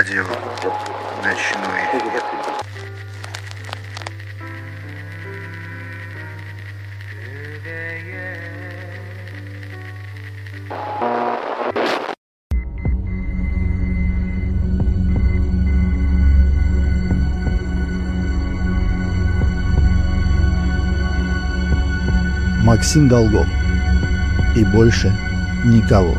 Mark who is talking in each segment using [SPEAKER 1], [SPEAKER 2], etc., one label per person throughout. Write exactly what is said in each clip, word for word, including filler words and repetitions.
[SPEAKER 1] радио «Ночной эфир».
[SPEAKER 2] Максим Долгов. И больше никого.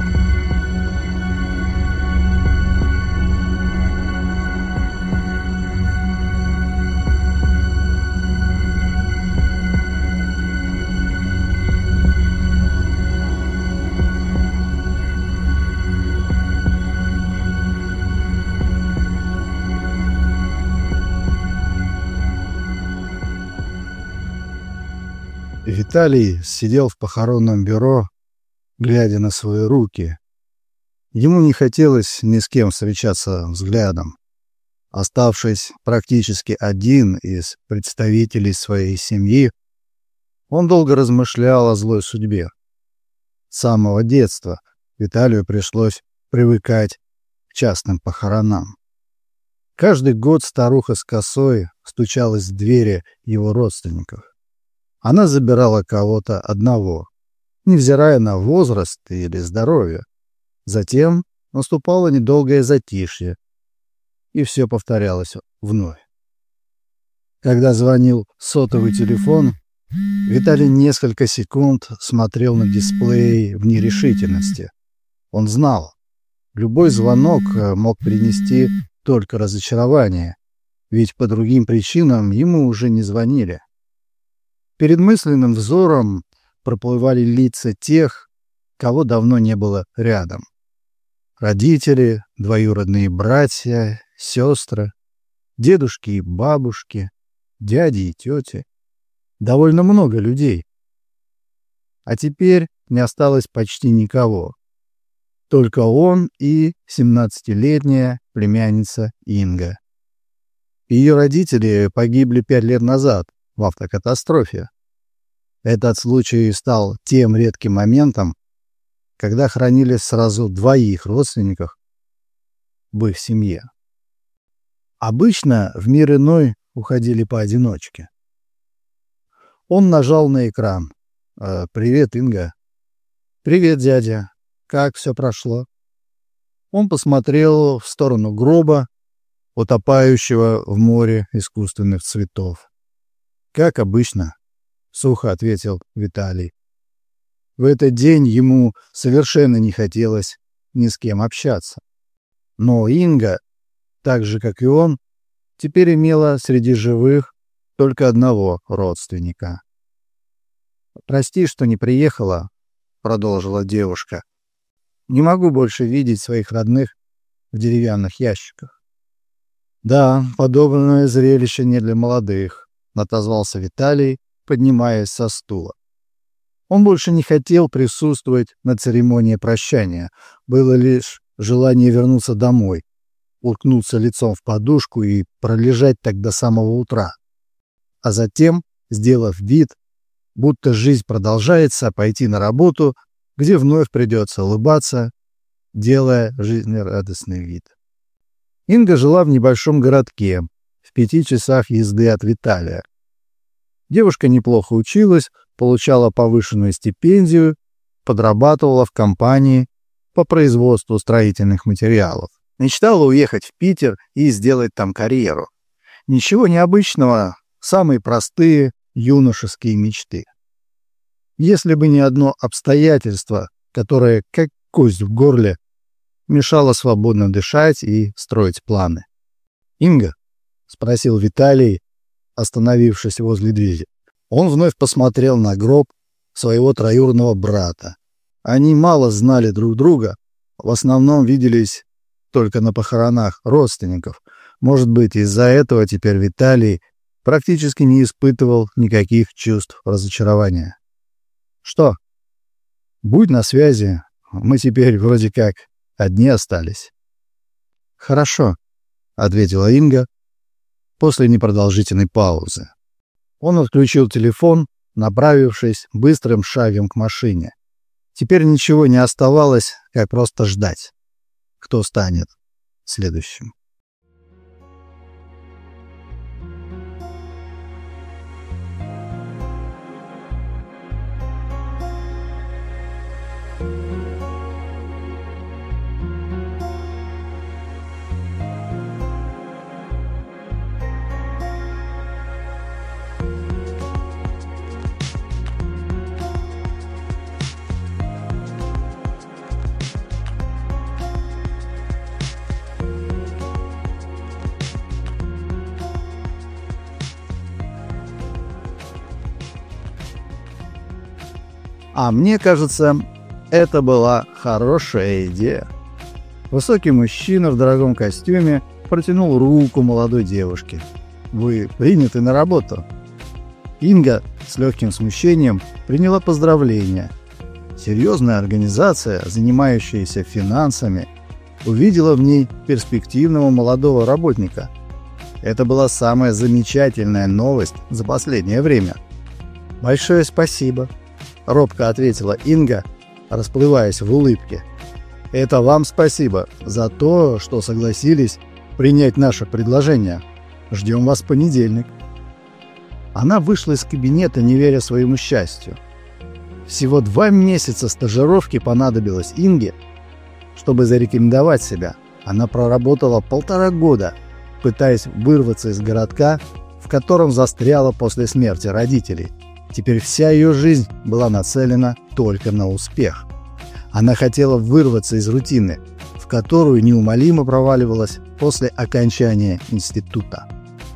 [SPEAKER 2] Виталий сидел в похоронном бюро, глядя на свои руки. Ему не хотелось ни с кем встречаться взглядом. Оставшись практически один из представителей своей семьи, он долго размышлял о злой судьбе. С самого детства Виталию пришлось привыкать к частным похоронам. Каждый год старуха с косой стучалась в двери его родственников. Она забирала кого-то одного, невзирая на возраст или здоровье. Затем наступало недолгое затишье, и все повторялось вновь. Когда звонил сотовый телефон, Виталий несколько секунд смотрел на дисплей в нерешительности. Он знал, любой звонок мог принести только разочарование, ведь по другим причинам ему уже не звонили. Перед мысленным взором проплывали лица тех, кого давно не было рядом. Родители, двоюродные братья, сестры, дедушки и бабушки, дяди и тети. Довольно много людей. А теперь не осталось почти никого. Только он и семнадцатилетняя племянница Инга. Ее родители погибли пять лет назад в автокатастрофе. Этот случай стал тем редким моментом, когда хоронили сразу двоих родственников в их семье. Обычно в мир иной уходили поодиночке. Он нажал на экран. «Э, «Привет, Инга». «Привет, дядя. Как все прошло?» Он посмотрел в сторону гроба, утопающего в море искусственных цветов. «Как обычно», — сухо ответил Виталий. В этот день ему совершенно не хотелось ни с кем общаться. Но Инга, так же, как и он, теперь имела среди живых только одного родственника. «Прости, что не приехала», — продолжила девушка. «Не могу больше видеть своих родных в деревянных ящиках». «Да, подобное зрелище не для молодых», — отозвался Виталий, поднимаясь со стула. Он больше не хотел присутствовать на церемонии прощания. Было лишь желание вернуться домой, уткнуться лицом в подушку и пролежать так до самого утра. А затем, сделав вид, будто жизнь продолжается, пойти на работу, где вновь придется улыбаться, делая жизнерадостный вид. Инга жила в небольшом городке, в пяти часах езды от Виталия. Девушка неплохо училась, получала повышенную стипендию, подрабатывала в компании по производству строительных материалов. Мечтала уехать в Питер и сделать там карьеру. Ничего необычного, самые простые юношеские мечты. Если бы не одно обстоятельство, которое, как кость в горле, мешало свободно дышать и строить планы. «Инга?» — спросил Виталий, остановившись возле двери. Он вновь посмотрел на гроб своего троюродного брата. Они мало знали друг друга, в основном виделись только на похоронах родственников. Может быть, из-за этого теперь Виталий практически не испытывал никаких чувств разочарования. «Что?» «Будь на связи, мы теперь вроде как одни остались». «Хорошо», — ответила Инга после непродолжительной паузы. Он отключил телефон, направившись быстрым шагом к машине. Теперь ничего не оставалось, как просто ждать, кто станет следующим. А мне кажется, это была хорошая идея. Высокий мужчина в дорогом костюме протянул руку молодой девушке. «Вы приняты на работу». Инга с легким смущением приняла поздравления. Серьезная организация, занимающаяся финансами, увидела в ней перспективного молодого работника. Это была самая замечательная новость за последнее время. «Большое спасибо», — робко ответила Инга, расплываясь в улыбке. «Это вам спасибо за то, что согласились принять наше предложение. Ждем вас в понедельник». Она вышла из кабинета, не веря своему счастью. Всего два месяца стажировки понадобилось Инге, чтобы зарекомендовать себя. Она проработала полтора года, пытаясь вырваться из городка, в котором застряла после смерти родителей. Теперь вся ее жизнь была нацелена только на успех. Она хотела вырваться из рутины, в которую неумолимо проваливалась после окончания института.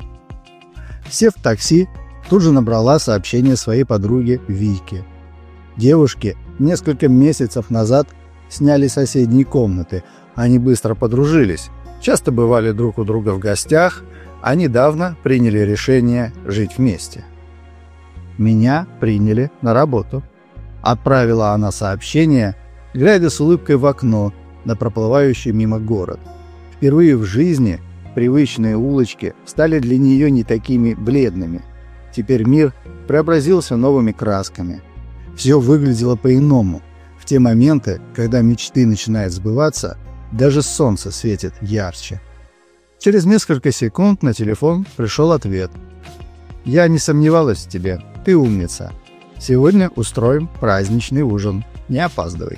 [SPEAKER 2] Сев в такси, тут же набрала сообщение своей подруге Вике. Девушки несколько месяцев назад сняли соседние комнаты. Они быстро подружились, часто бывали друг у друга в гостях, а недавно приняли решение жить вместе. «Меня приняли на работу», — отправила она сообщение, глядя с улыбкой в окно на проплывающий мимо город. Впервые в жизни привычные улочки стали для нее не такими бледными. Теперь мир преобразился новыми красками. Все выглядело по-иному. В те моменты, когда мечты начинают сбываться, даже солнце светит ярче. Через несколько секунд на телефон пришел ответ. «Я не сомневалась в тебе. Ты умница. Сегодня устроим праздничный ужин. Не опаздывай».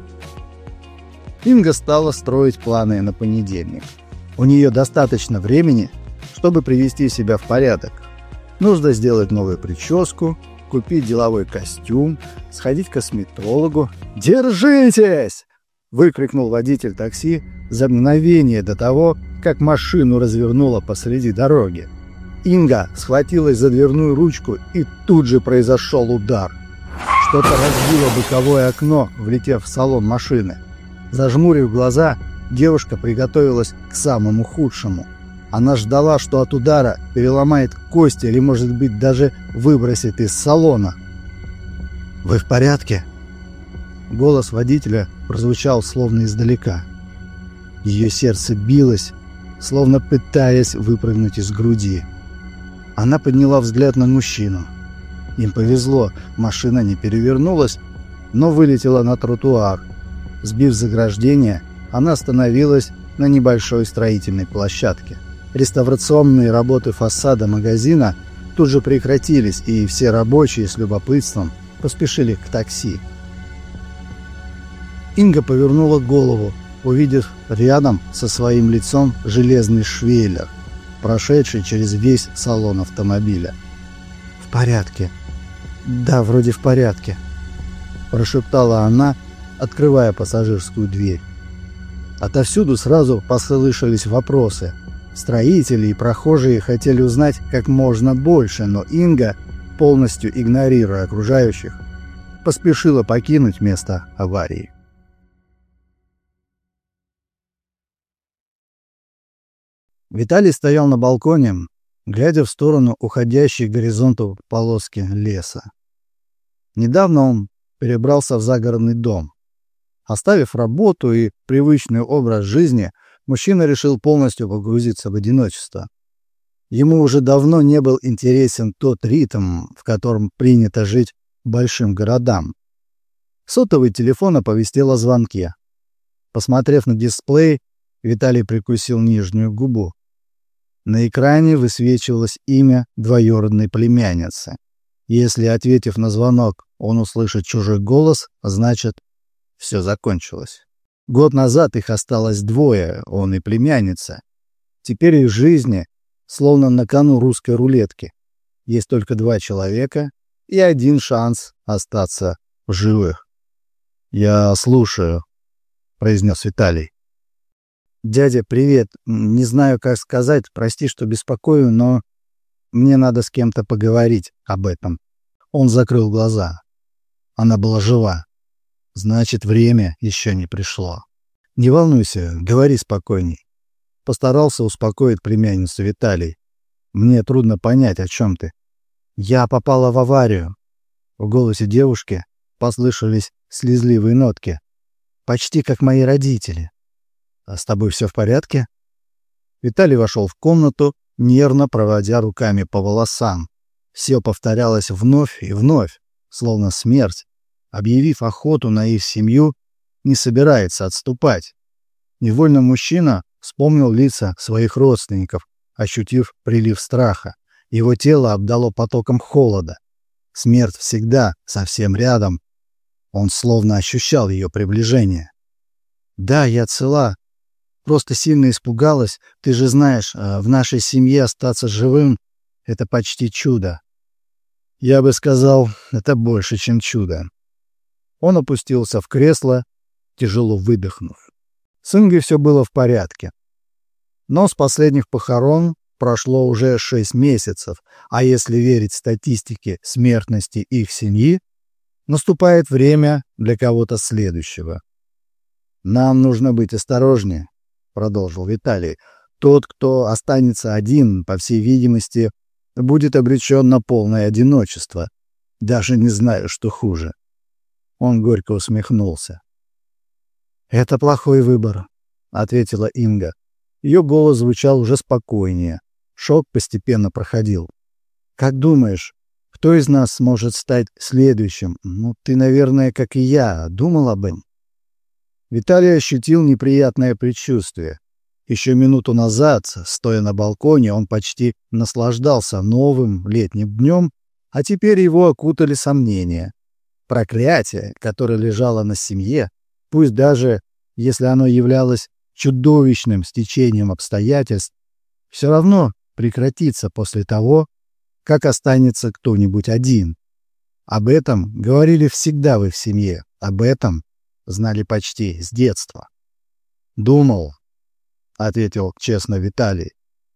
[SPEAKER 2] Инга стала строить планы на понедельник. У нее достаточно времени, чтобы привести себя в порядок. Нужно сделать новую прическу, купить деловой костюм, сходить к косметологу. «Держитесь!» — выкрикнул водитель такси за мгновение до того, как машину развернуло посреди дороги. Инга схватилась за дверную ручку, и тут же произошел удар. Что-то разбило боковое окно, влетев в салон машины. Зажмурив глаза, девушка приготовилась к самому худшему. Она ждала, что от удара переломает кости или, может быть, даже выбросит из салона. «Вы в порядке?» Голос водителя прозвучал словно издалека. Ее сердце билось, словно пытаясь выпрыгнуть из груди. Она подняла взгляд на мужчину. Им повезло, машина не перевернулась, но вылетела на тротуар. Сбив заграждение, она остановилась на небольшой строительной площадке. Реставрационные работы фасада магазина тут же прекратились, и все рабочие с любопытством поспешили к такси. Инга повернула голову, увидев рядом со своим лицом железный швеллер, прошедший через весь салон автомобиля. «В порядке. Да, вроде в порядке», – прошептала она, открывая пассажирскую дверь. Отовсюду сразу послышались вопросы. Строители и прохожие хотели узнать как можно больше, но Инга, полностью игнорируя окружающих, поспешила покинуть место аварии. Виталий стоял на балконе, глядя в сторону уходящей к горизонту полоски леса. Недавно он перебрался в загородный дом. Оставив работу и привычный образ жизни, мужчина решил полностью погрузиться в одиночество. Ему уже давно не был интересен тот ритм, в котором принято жить большим городам. Сотовый телефон оповестил о звонке. Посмотрев на дисплей, Виталий прикусил нижнюю губу. На экране высвечивалось имя двоюродной племянницы. Если, ответив на звонок, он услышит чужой голос, значит, все закончилось. Год назад их осталось двое, он и племянница. Теперь их жизни словно на кону русской рулетки. Есть только два человека и один шанс остаться в живых. «Я слушаю», — произнес Виталий. «Дядя, привет. Не знаю, как сказать, прости, что беспокою, но мне надо с кем-то поговорить об этом». Он закрыл глаза. Она была жива. Значит, время еще не пришло. Не волнуйся, говори спокойней. Постарался успокоить племянницу Виталий. Мне трудно понять, о чем ты. Я попала в аварию. В голосе девушки послышались слезливые нотки. Почти как мои родители. А с тобой все в порядке? Виталий вошел в комнату, нервно проводя руками по волосам. Все повторялось вновь и вновь, словно смерть, объявив охоту на их семью, не собирается отступать. Невольно мужчина вспомнил лица своих родственников, ощутив прилив страха. Его тело обдало потоком холода. Смерть всегда совсем рядом. Он словно ощущал ее приближение. «Да, я цела. Просто сильно испугалась. Ты же знаешь, в нашей семье остаться живым — это почти чудо». Я бы сказал, это больше, чем чудо. Он опустился в кресло, тяжело выдохнув. С Ингой все было в порядке. Но с последних похорон прошло уже шесть месяцев, а если верить статистике смертности их семьи, наступает время для кого-то следующего. «Нам нужно быть осторожнее», — продолжил Виталий. «Тот, кто останется один, по всей видимости, будет обречен на полное одиночество. Даже не знаю, что хуже». Он горько усмехнулся. «Это плохой выбор», — ответила Инга. Ее голос звучал уже спокойнее. Шок постепенно проходил. «Как думаешь, кто из нас сможет стать следующим? Ну, ты, наверное, как и я, думал об этом?» Виталий ощутил неприятное предчувствие. Еще минуту назад, стоя на балконе, он почти наслаждался новым летним днем, а теперь его окутали сомнения. Проклятие, которое лежало на семье, пусть даже если оно являлось чудовищным стечением обстоятельств, все равно прекратится после того, как останется кто-нибудь один. Об этом говорили всегда в их семье, об этом знали почти с детства. «Думал», — ответил честно Виталий.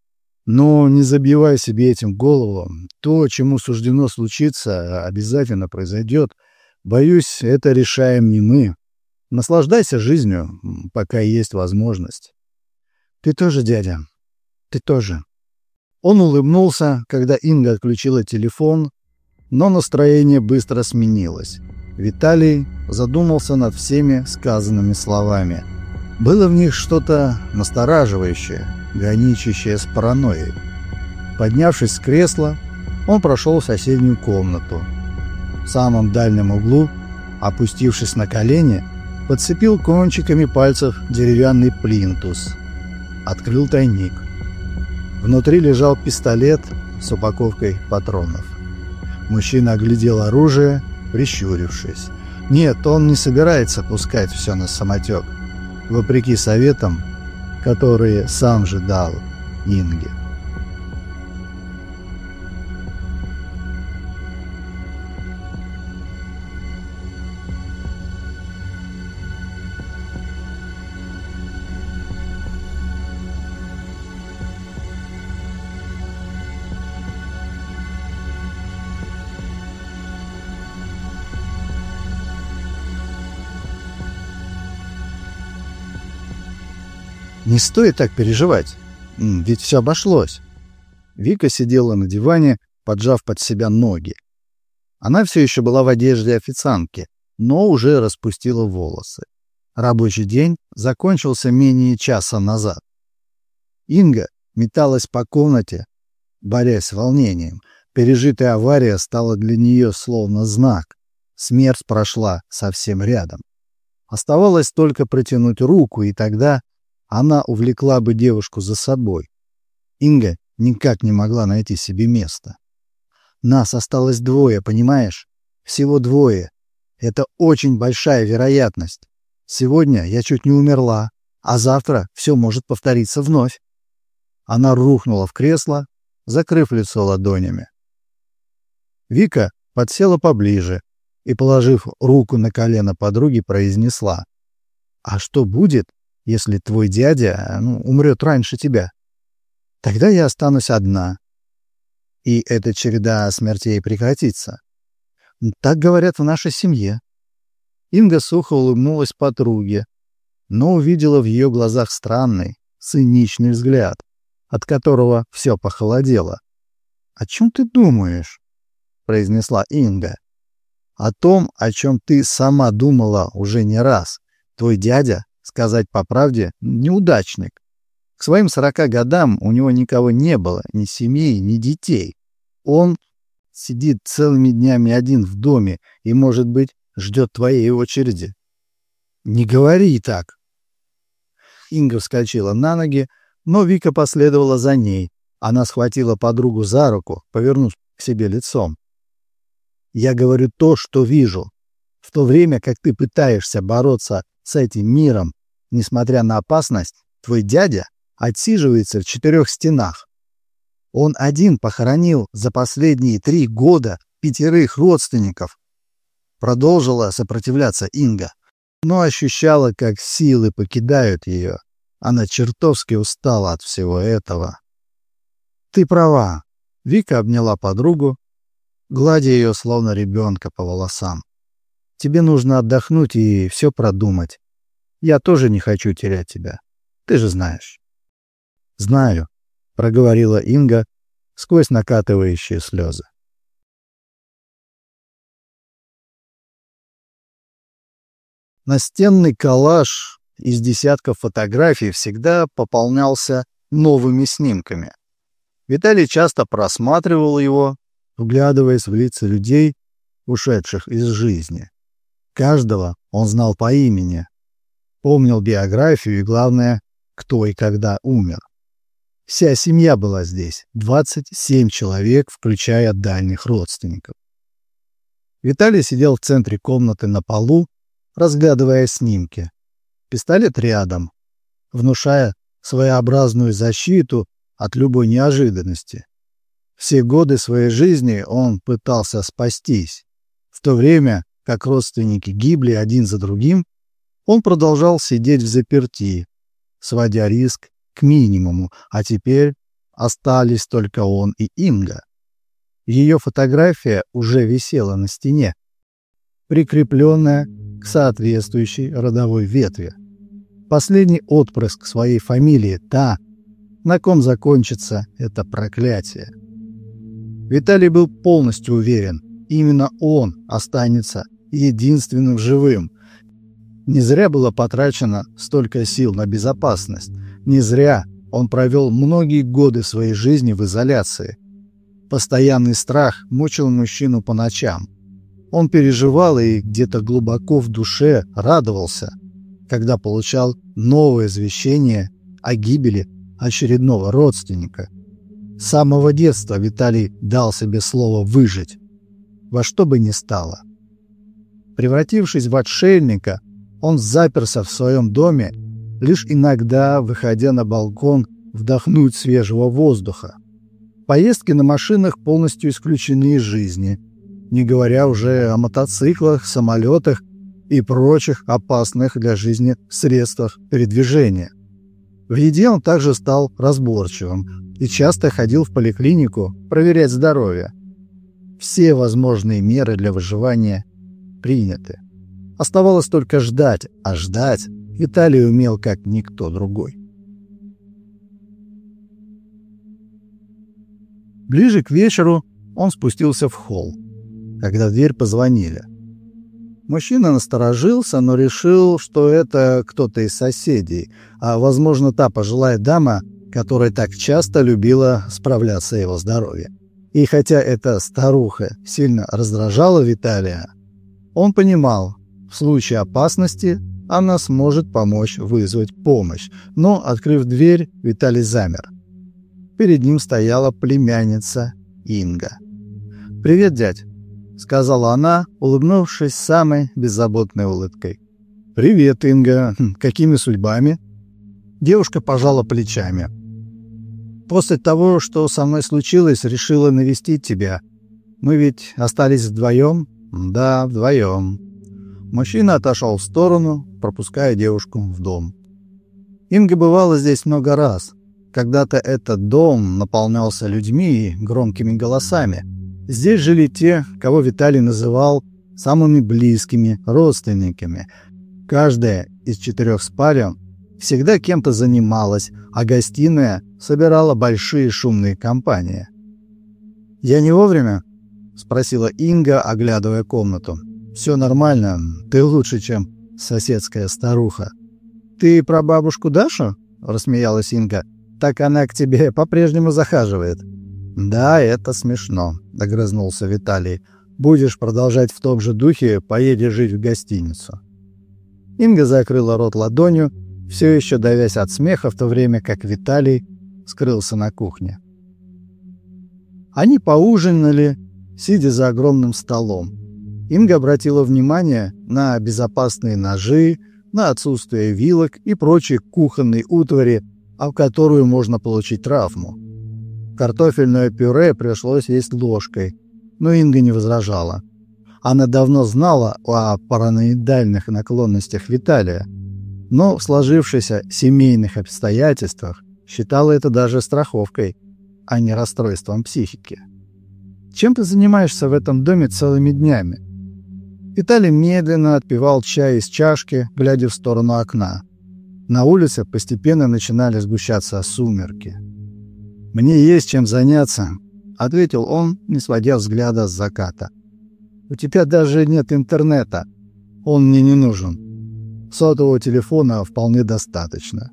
[SPEAKER 2] «Но не забивай себе этим голову. То, чему суждено случиться, обязательно произойдет. Боюсь, это решаем не мы. Наслаждайся жизнью, пока есть возможность». «Ты тоже, дядя, ты тоже». Он улыбнулся, когда Инга отключила телефон, но настроение быстро сменилось. Виталий задумался над всеми сказанными словами. Было в них что-то настораживающее, граничащее с паранойей. Поднявшись с кресла, он прошел в соседнюю комнату. В самом дальнем углу, опустившись на колени, подцепил кончиками пальцев деревянный плинтус. Открыл тайник. Внутри лежал пистолет с упаковкой патронов. Мужчина оглядел оружие, прищурившись. Нет, он не собирается пускать все на самотек, вопреки советам, которые сам же дал Инге. Не стоит так переживать, ведь все обошлось. Вика сидела на диване, поджав под себя ноги. Она все еще была в одежде официантки, но уже распустила волосы. Рабочий день закончился менее часа назад. Инга металась по комнате, борясь с волнением. Пережитая авария стала для нее словно знак. Смерть прошла совсем рядом. Оставалось только протянуть руку, и тогда она увлекла бы девушку за собой. Инга никак не могла найти себе места. Нас осталось двое, понимаешь? Всего двое. Это очень большая вероятность. Сегодня я чуть не умерла, а завтра все может повториться вновь. Она рухнула в кресло, закрыв лицо ладонями. Вика подсела поближе и, положив руку на колено подруги, произнесла: «А что будет, если твой дядя, ну, умрет раньше тебя? Тогда я останусь одна, и эта череда смертей прекратится. Так говорят в нашей семье. Инга сухо улыбнулась подруге, но увидела в ее глазах странный, циничный взгляд, от которого все похолодело. «О чем ты думаешь?» — произнесла Инга. «О том, о чем ты сама думала уже не раз. Твой дядя, сказать по правде, неудачник. К своим сорока годам у него никого не было, ни семьи, ни детей. Он сидит целыми днями один в доме и, может быть, ждет твоей очереди». «Не говори так!» Инга вскочила на ноги, но Вика последовала за ней. Она схватила подругу за руку, повернув к себе лицом. «Я говорю то, что вижу. В то время, как ты пытаешься бороться с этим миром, несмотря на опасность, твой дядя отсиживается в четырех стенах. Он один похоронил за последние три года пятерых родственников». Продолжила сопротивляться Инга, но ощущала, как силы покидают ее. Она чертовски устала от всего этого. «Ты права», — Вика обняла подругу, гладя ее словно ребенка по волосам. «Тебе нужно отдохнуть и все продумать. Я тоже не хочу терять тебя. Ты же знаешь». «Знаю», — проговорила Инга сквозь накатывающие слезы. Настенный коллаж из десятков фотографий всегда пополнялся новыми снимками. Виталий часто просматривал его, вглядываясь в лица людей, ушедших из жизни. Каждого он знал по имени, помнил биографию и, главное, кто и когда умер. Вся семья была здесь, двадцать семь человек, включая дальних родственников. Виталий сидел в центре комнаты на полу, разглядывая снимки. Пистолет рядом, внушая своеобразную защиту от любой неожиданности. Все годы своей жизни он пытался спастись. В то время, как родственники гибли один за другим, он продолжал сидеть взаперти, сводя риск к минимуму, а теперь остались только он и Инга. Ее фотография уже висела на стене, прикрепленная к соответствующей родовой ветви. Последний отпрыск своей фамилии, та, на ком закончится это проклятие. Виталий был полностью уверен, именно он останется единственным живым. Не зря было потрачено столько сил на безопасность. Не зря он провел многие годы своей жизни в изоляции. Постоянный страх мучил мужчину по ночам. Он переживал и где-то глубоко в душе радовался, когда получал новое извещение о гибели очередного родственника. С самого детства Виталий дал себе слово выжить, во что бы ни стало. Превратившись в отшельника, он заперся в своем доме, лишь иногда выходя на балкон вдохнуть свежего воздуха. Поездки на машинах полностью исключены из жизни, не говоря уже о мотоциклах, самолетах и прочих опасных для жизни средствах передвижения. В еде он также стал разборчивым и часто ходил в поликлинику проверять здоровье. Все возможные меры для выживания приняты. Оставалось только ждать, а ждать Виталий умел как никто другой. Ближе к вечеру он спустился в холл, когда в дверь позвонили. Мужчина насторожился, но решил, что это кто-то из соседей, а, возможно, та пожилая дама, которая так часто любила справляться о его здоровье. И хотя эта старуха сильно раздражала Виталия, он понимал, в случае опасности она сможет помочь вызвать помощь. Но, открыв дверь, Виталий замер. Перед ним стояла племянница Инга. «Привет, дядь», — сказала она, улыбнувшись самой беззаботной улыбкой. «Привет, Инга. Какими судьбами?» Девушка пожала плечами. «После того, что со мной случилось, решила навестить тебя. Мы ведь остались вдвоем?» «Да, вдвоем». Мужчина отошел в сторону, пропуская девушку в дом. Инга бывала здесь много раз. Когда-то этот дом наполнялся людьми и громкими голосами. Здесь жили те, кого Виталий называл самыми близкими родственниками. Каждая из четырех спален всегда кем-то занималась, а гостиная собирала большие шумные компании. «Я не вовремя?» — спросила Инга, оглядывая комнату. «Все нормально. Ты лучше, чем соседская старуха». «Ты про бабушку Дашу?» — рассмеялась Инга. «Так она к тебе по-прежнему захаживает». «Да, это смешно», — огрызнулся Виталий. «Будешь продолжать в том же духе, поедешь жить в гостиницу». Инга закрыла рот ладонью, все еще давясь от смеха, в то время как Виталий скрылся на кухне. Они поужинали, сидя за огромным столом. Инга обратила внимание на безопасные ножи, на отсутствие вилок и прочей кухонной утвари, об которую можно получить травму. Картофельное пюре пришлось есть ложкой, но Инга не возражала. Она давно знала о параноидальных наклонностях Виталия, но в сложившихся семейных обстоятельствах считала это даже страховкой, а не расстройством психики. «Чем ты занимаешься в этом доме целыми днями?» Виталий медленно отпивал чай из чашки, глядя в сторону окна. На улице постепенно начинали сгущаться сумерки. «Мне есть чем заняться», — ответил он, не сводя взгляда с заката. «У тебя даже нет интернета. Он мне не нужен. Сотового телефона вполне достаточно».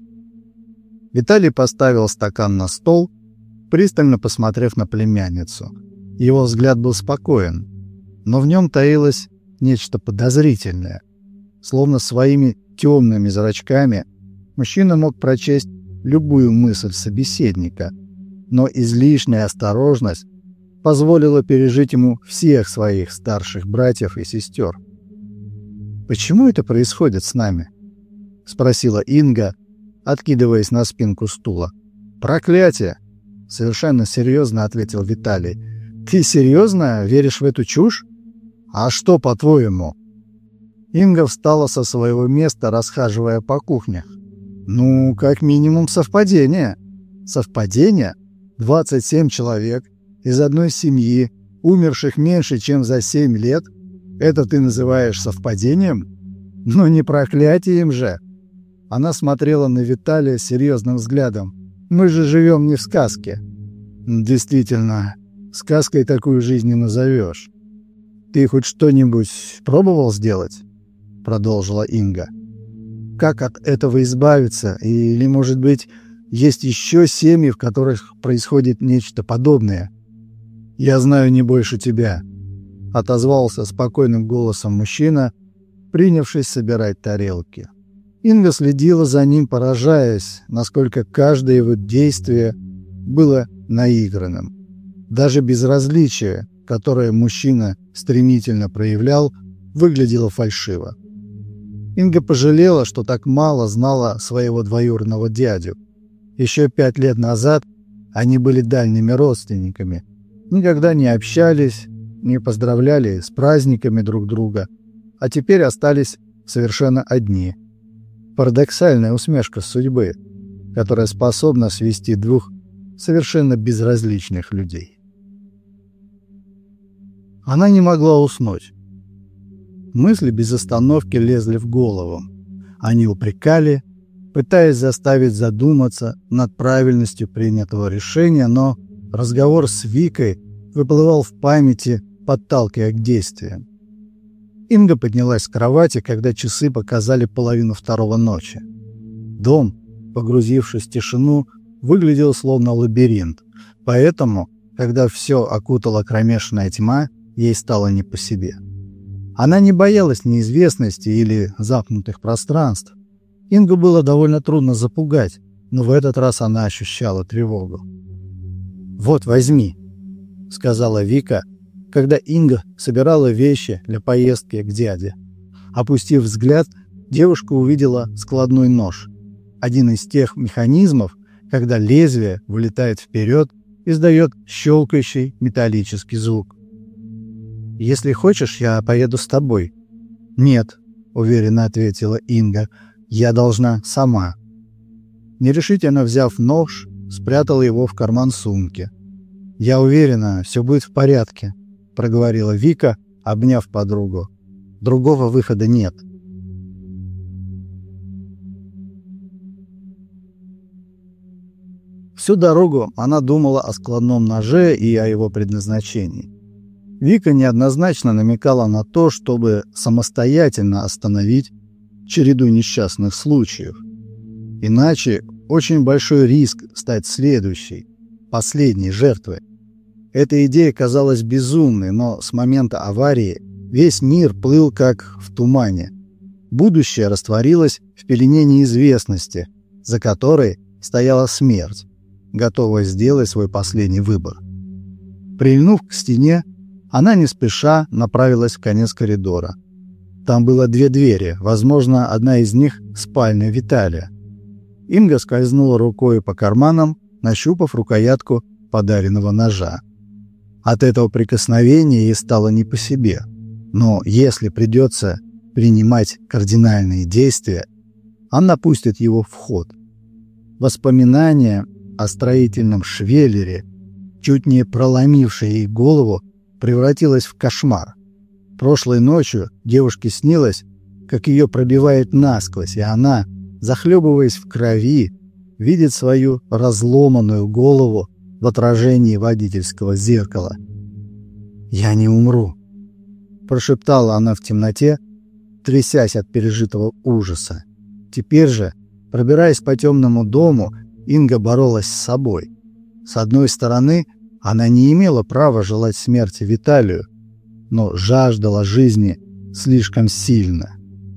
[SPEAKER 2] Виталий поставил стакан на стол, пристально посмотрев на племянницу. Его взгляд был спокоен, но в нем таилось нечто подозрительное. Словно своими темными зрачками мужчина мог прочесть любую мысль собеседника, но излишняя осторожность позволила пережить ему всех своих старших братьев и сестер. «Почему это происходит с нами?» — спросила Инга, откидываясь на спинку стула. «Проклятие!» — совершенно серьезно ответил Виталий. «Ты серьезно веришь в эту чушь? А что, по-твоему?» Инга встала со своего места, расхаживая по кухне. «Ну, как минимум совпадение». «Совпадение? двадцать семь человек из одной семьи, умерших меньше, чем за семь лет? Это ты называешь совпадением? Ну не проклятием же!» Она смотрела на Виталия серьезным взглядом. «Мы же живем не в сказке». «Действительно, сказкой такую жизнь не назовешь. Ты хоть что-нибудь пробовал сделать?» Продолжила Инга. «Как от этого избавиться? Или, может быть, есть еще семьи, в которых происходит нечто подобное?» «Я знаю не больше тебя», — отозвался спокойным голосом мужчина, принявшись собирать тарелки. Инга следила за ним, поражаясь, насколько каждое его действие было наигранным. Даже безразличие, которое мужчина стремительно проявлял, выглядело фальшиво. Инга пожалела, что так мало знала своего двоюродного дядю. Еще пять лет назад они были дальними родственниками, никогда не общались, не поздравляли с праздниками друг друга, а теперь остались совершенно одни. Парадоксальная усмешка судьбы, которая способна свести двух совершенно безразличных людей. Она не могла уснуть. Мысли без остановки лезли в голову. Они упрекали, пытаясь заставить задуматься над правильностью принятого решения, но разговор с Викой выплывал в памяти, подталкивая к действиям. Инга поднялась с кровати, когда часы показали половину второго ночи. Дом, погрузившись в тишину, выглядел словно лабиринт, поэтому, когда все окутала кромешная тьма, ей стало не по себе. Она не боялась неизвестности или замкнутых пространств. Ингу было довольно трудно запугать, но в этот раз она ощущала тревогу. «Вот, возьми», — сказала Вика, когда Инга собирала вещи для поездки к дяде. Опустив взгляд, девушка увидела складной нож. Один из тех механизмов, когда лезвие вылетает вперед, издает щелкающий металлический звук. «Если хочешь, я поеду с тобой». «Нет», — уверенно ответила Инга, — «я должна сама». Нерешительно взяв нож, спрятала его в карман сумки. «Я уверена, все будет в порядке», проговорила Вика, обняв подругу. «Другого выхода нет». Всю дорогу она думала о складном ноже и о его предназначении. Вика неоднозначно намекала на то, чтобы самостоятельно остановить череду несчастных случаев. Иначе очень большой риск стать следующей, последней жертвой. Эта идея казалась безумной, но с момента аварии весь мир плыл как в тумане. Будущее растворилось в пелене неизвестности, за которой стояла смерть, готовая сделать свой последний выбор. Прильнув к стене, она не спеша направилась в конец коридора. Там было две двери, возможно, одна из них — спальня Виталия. Инга скользнула рукой по карманам, нащупав рукоятку подаренного ножа. От этого прикосновения ей стало не по себе. Но если придется принимать кардинальные действия, она пустит его в ход. Воспоминания о строительном швеллере, чуть не проломившее ей голову, превратилось в кошмар. Прошлой ночью девушке снилось, как ее пробивает насквозь, и она, захлебываясь в крови, видит свою разломанную голову в отражении водительского зеркала. «Я не умру», — прошептала она в темноте, трясясь от пережитого ужаса. Теперь же, пробираясь по темному дому, Инга боролась с собой. С одной стороны, она не имела права желать смерти Виталию, но жаждала жизни слишком сильно.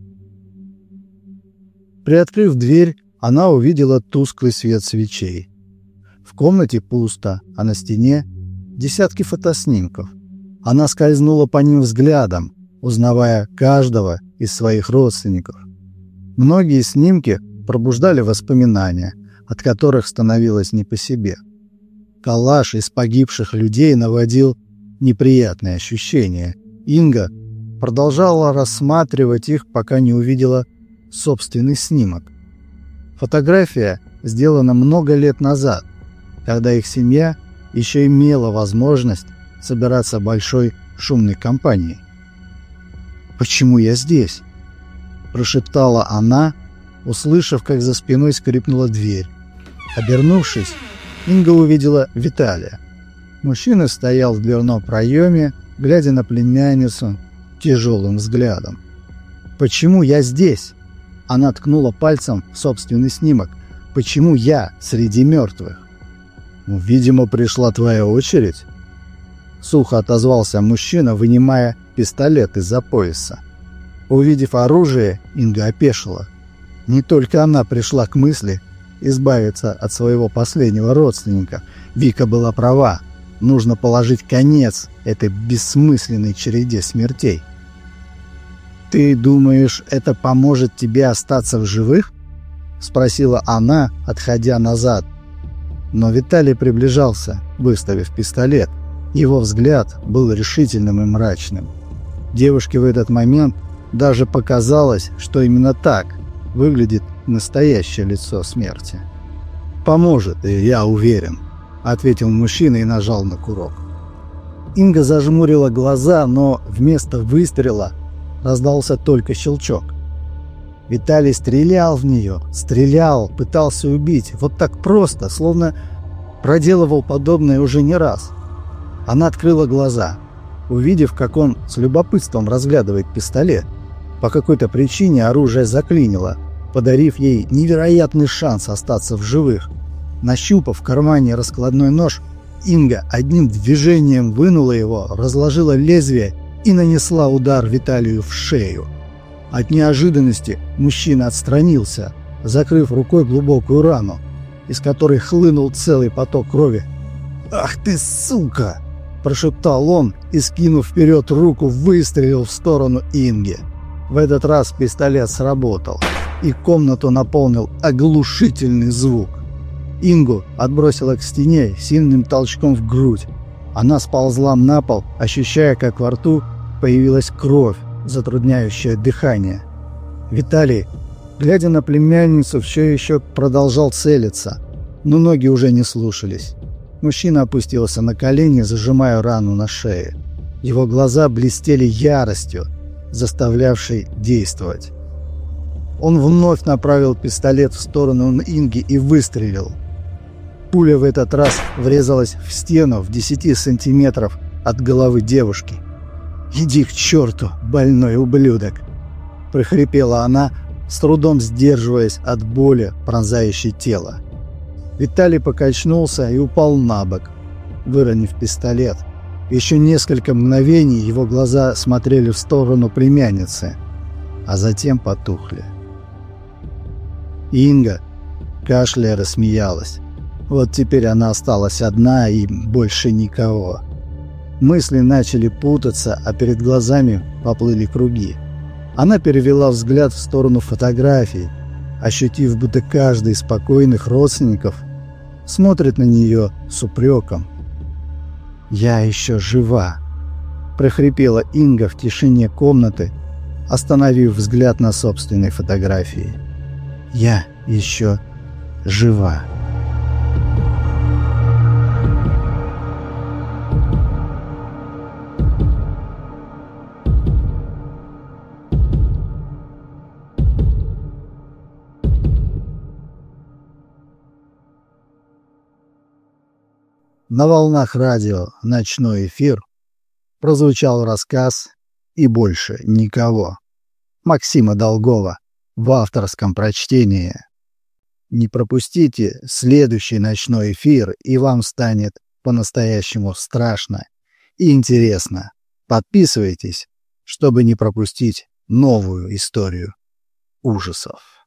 [SPEAKER 2] Приоткрыв дверь, она увидела тусклый свет свечей. В комнате пусто, а на стене десятки фотоснимков. Она скользнула по ним взглядом, узнавая каждого из своих родственников. Многие снимки пробуждали воспоминания, от которых становилось не по себе. Коллаж из погибших людей наводил неприятные ощущения. Инга продолжала рассматривать их, пока не увидела собственный снимок. Фотография сделана много лет назад, когда их семья еще имела возможность собираться большой шумной компанией. «Почему я здесь?» – прошептала она, услышав, как за спиной скрипнула дверь. Обернувшись, Инга увидела Виталия. Мужчина стоял в дверном проеме, глядя на племянницу тяжелым взглядом. «Почему я здесь?» Она ткнула пальцем в собственный снимок. «Почему я среди мертвых?» «Видимо, пришла твоя очередь», — сухо отозвался мужчина, вынимая пистолет из-за пояса. Увидев оружие, Инга опешила. Не только она пришла к мысли избавиться от своего последнего родственника. Вика была права. Нужно положить конец этой бессмысленной череде смертей. «Ты думаешь, это поможет тебе остаться в живых?» — спросила она, отходя назад. Но Виталий приближался, выставив пистолет. Его взгляд был решительным и мрачным. Девушке в этот момент даже показалось, что именно так выглядит настоящее лицо смерти. «Поможет, и я уверен», — ответил мужчина и нажал на курок. Инга зажмурила глаза, но вместо выстрела раздался только щелчок. Виталий стрелял в нее, стрелял, пытался убить, вот так просто, словно проделывал подобное уже не раз. Она открыла глаза, увидев, как он с любопытством разглядывает пистолет. По какой-то причине оружие заклинило, подарив ей невероятный шанс остаться в живых. Нащупав в кармане раскладной нож, Инга одним движением вынула его, разложила лезвие и нанесла удар Виталию в шею. От неожиданности мужчина отстранился, закрыв рукой глубокую рану, из которой хлынул целый поток крови. «Ах ты, сука!» – прошептал он и, скинув вперед руку, выстрелил в сторону Инги. В этот раз пистолет сработал, и комнату наполнил оглушительный звук. Ингу отбросило к стене сильным толчком в грудь. Она сползла на пол, ощущая, как во рту появилась кровь, затрудняющая дыхание. Виталий, глядя на племянницу, все еще продолжал целиться, но ноги уже не слушались. Мужчина опустился на колени, зажимая рану на шее. Его глаза блестели яростью, заставлявшей действовать. Он вновь направил пистолет в сторону Инги и выстрелил. Пуля в этот раз врезалась в стену в десяти сантиметров от головы девушки. «Иди к черту, больной ублюдок!» – прохрипела она, с трудом сдерживаясь от боли, пронзающей тело. Виталий покачнулся и упал на бок, выронив пистолет. Еще несколько мгновений его глаза смотрели в сторону племянницы, а затем потухли. Инга, кашляя, рассмеялась. Вот теперь она осталась одна и больше никого. Мысли начали путаться, а перед глазами поплыли круги. Она перевела взгляд в сторону фотографий, ощутив, будто каждый из спокойных родственников смотрит на нее с упреком. «Я еще жива», – прохрипела Инга в тишине комнаты, остановив взгляд на собственной фотографии. «Я еще жива». На волнах радио «Ночной эфир» прозвучал рассказ «И больше никого» Максима Долгова в авторском прочтении. Не пропустите следующий ночной эфир, и вам станет по-настоящему страшно и интересно. Подписывайтесь, чтобы не пропустить новую историю ужасов.